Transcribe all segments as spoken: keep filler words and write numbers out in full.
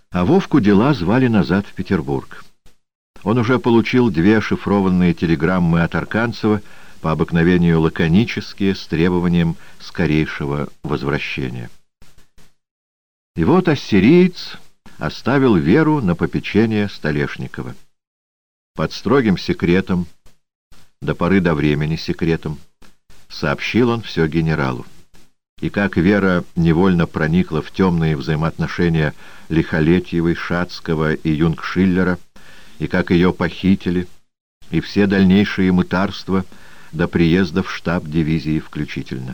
А Вовку дела звали назад в Петербург. Он уже получил две шифрованные телеграммы от Арканцева, по обыкновению лаконические, с требованием скорейшего возвращения. И вот ассириец оставил Веру на попечение Столешникова. Под строгим секретом, до поры до времени секретом, сообщил он все генералу. И как Вера невольно проникла в темные взаимоотношения Лихолетьевой, Шацкого и Юнгшиллера, и как ее похитили, и все дальнейшие мытарства до приезда в штаб дивизии включительно.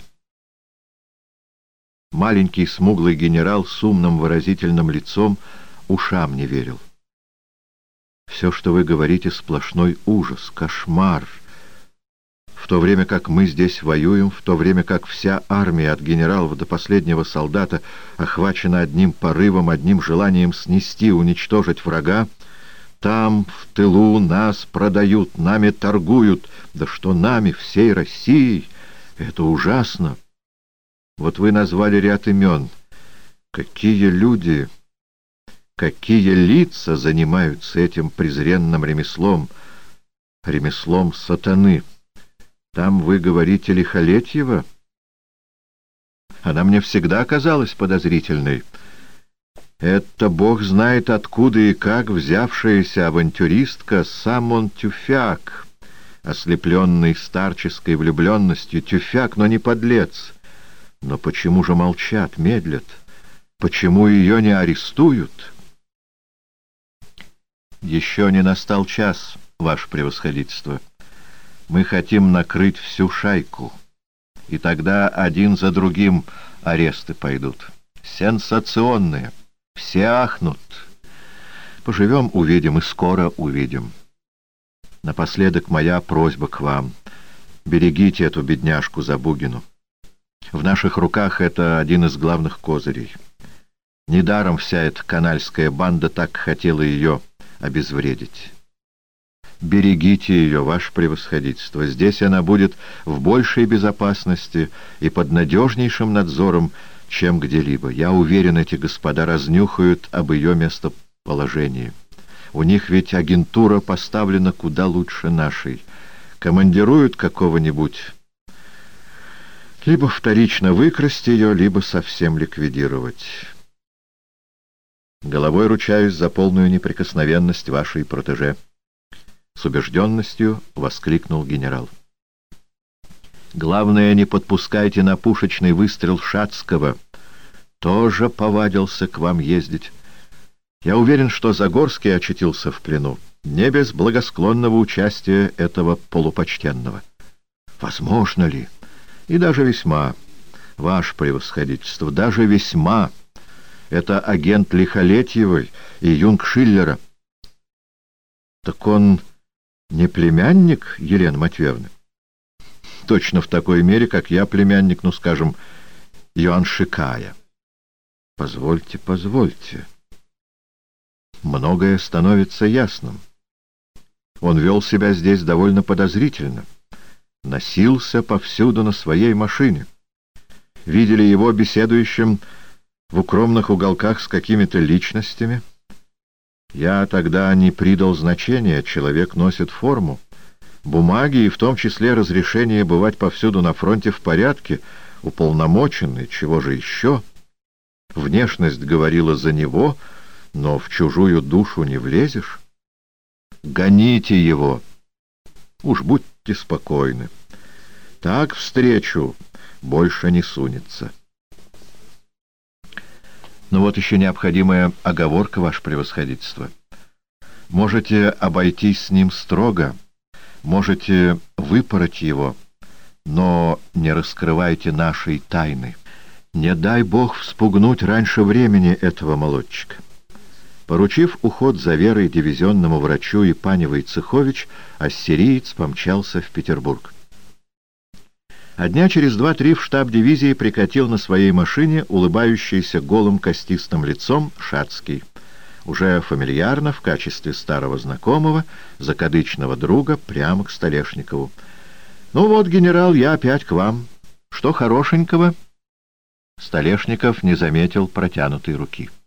Маленький смуглый генерал с умным выразительным лицом ушам не верил. «Все, что вы говорите, сплошной ужас, кошмар. В то время как мы здесь воюем, в то время как вся армия от генералов до последнего солдата охвачена одним порывом, одним желанием снести, уничтожить врага, там, в тылу, нас продают, нами торгуют. Да что нами, всей Россией? Это ужасно. Вот вы назвали ряд имен. Какие люди, какие лица занимаются этим презренным ремеслом, ремеслом сатаны? Там вы говорите Лихолетьева? Она мне всегда казалась подозрительной. Это бог знает откуда и как взявшаяся авантюристка Самон Тюфяк, ослепленный старческой влюбленностью. Тюфяк, но не подлец. Но почему же молчат, медлят? Почему ее не арестуют? Еще не настал час, ваше превосходительство. Мы хотим накрыть всю шайку, и тогда один за другим аресты пойдут. Сенсационные. Все ахнут. Поживем, увидим, и скоро увидим. Напоследок моя просьба к вам. Берегите эту бедняжку Забугину. В наших руках это один из главных козырей. Недаром вся эта канальская банда так хотела ее обезвредить. Берегите ее, ваше превосходительство. Здесь она будет в большей безопасности и под надежнейшим надзором, чем где-либо. Я уверен, эти господа разнюхают об ее местоположении. У них ведь агентура поставлена куда лучше нашей. Командируют какого-нибудь, либо вторично выкрасть ее, либо совсем ликвидировать. Головой ручаюсь за полную неприкосновенность вашей протеже. С убежденностью воскликнул генерал. Главное, не подпускайте на пушечный выстрел Шацкого. Тоже повадился к вам ездить. Я уверен, что Загорский очутился в плену не без благосклонного участия этого полупочтенного. Возможно ли? И даже весьма, ваше превосходительство, даже весьма. Это агент Лихолетьевой и Юнгшиллера. Так он не племянник Елены Матвеевны? Точно в такой мере, как я племянник, ну, скажем, Юаншикая. Позвольте, позвольте. Многое становится ясным. Он вел себя здесь довольно подозрительно. Носился повсюду на своей машине. Видели его беседующим в укромных уголках с какими-то личностями. Я тогда не придал значения, человек носит форму. Бумаги, и в том числе разрешение бывать повсюду на фронте в порядке, уполномоченный, чего же еще? Внешность говорила за него, но в чужую душу не влезешь. Гоните его. Уж будьте спокойны. Так встречу больше не сунется. Но вот еще необходимая оговорка, ваше превосходительство. Можете обойтись с ним строго, можете выпороть его, но не раскрывайте нашей тайны. Не дай Бог вспугнуть раньше времени этого молодчика. Поручив уход за Верой дивизионному врачу Ипаневой Цехович, ассириец помчался в Петербург. А дня через два-три в штаб дивизии прикатил на своей машине улыбающийся голым костистым лицом Шацкий, уже фамильярно в качестве старого знакомого, закадычного друга, прямо к Столешникову. «Ну вот, генерал, я опять к вам. Что хорошенького?» Столешников не заметил протянутой руки.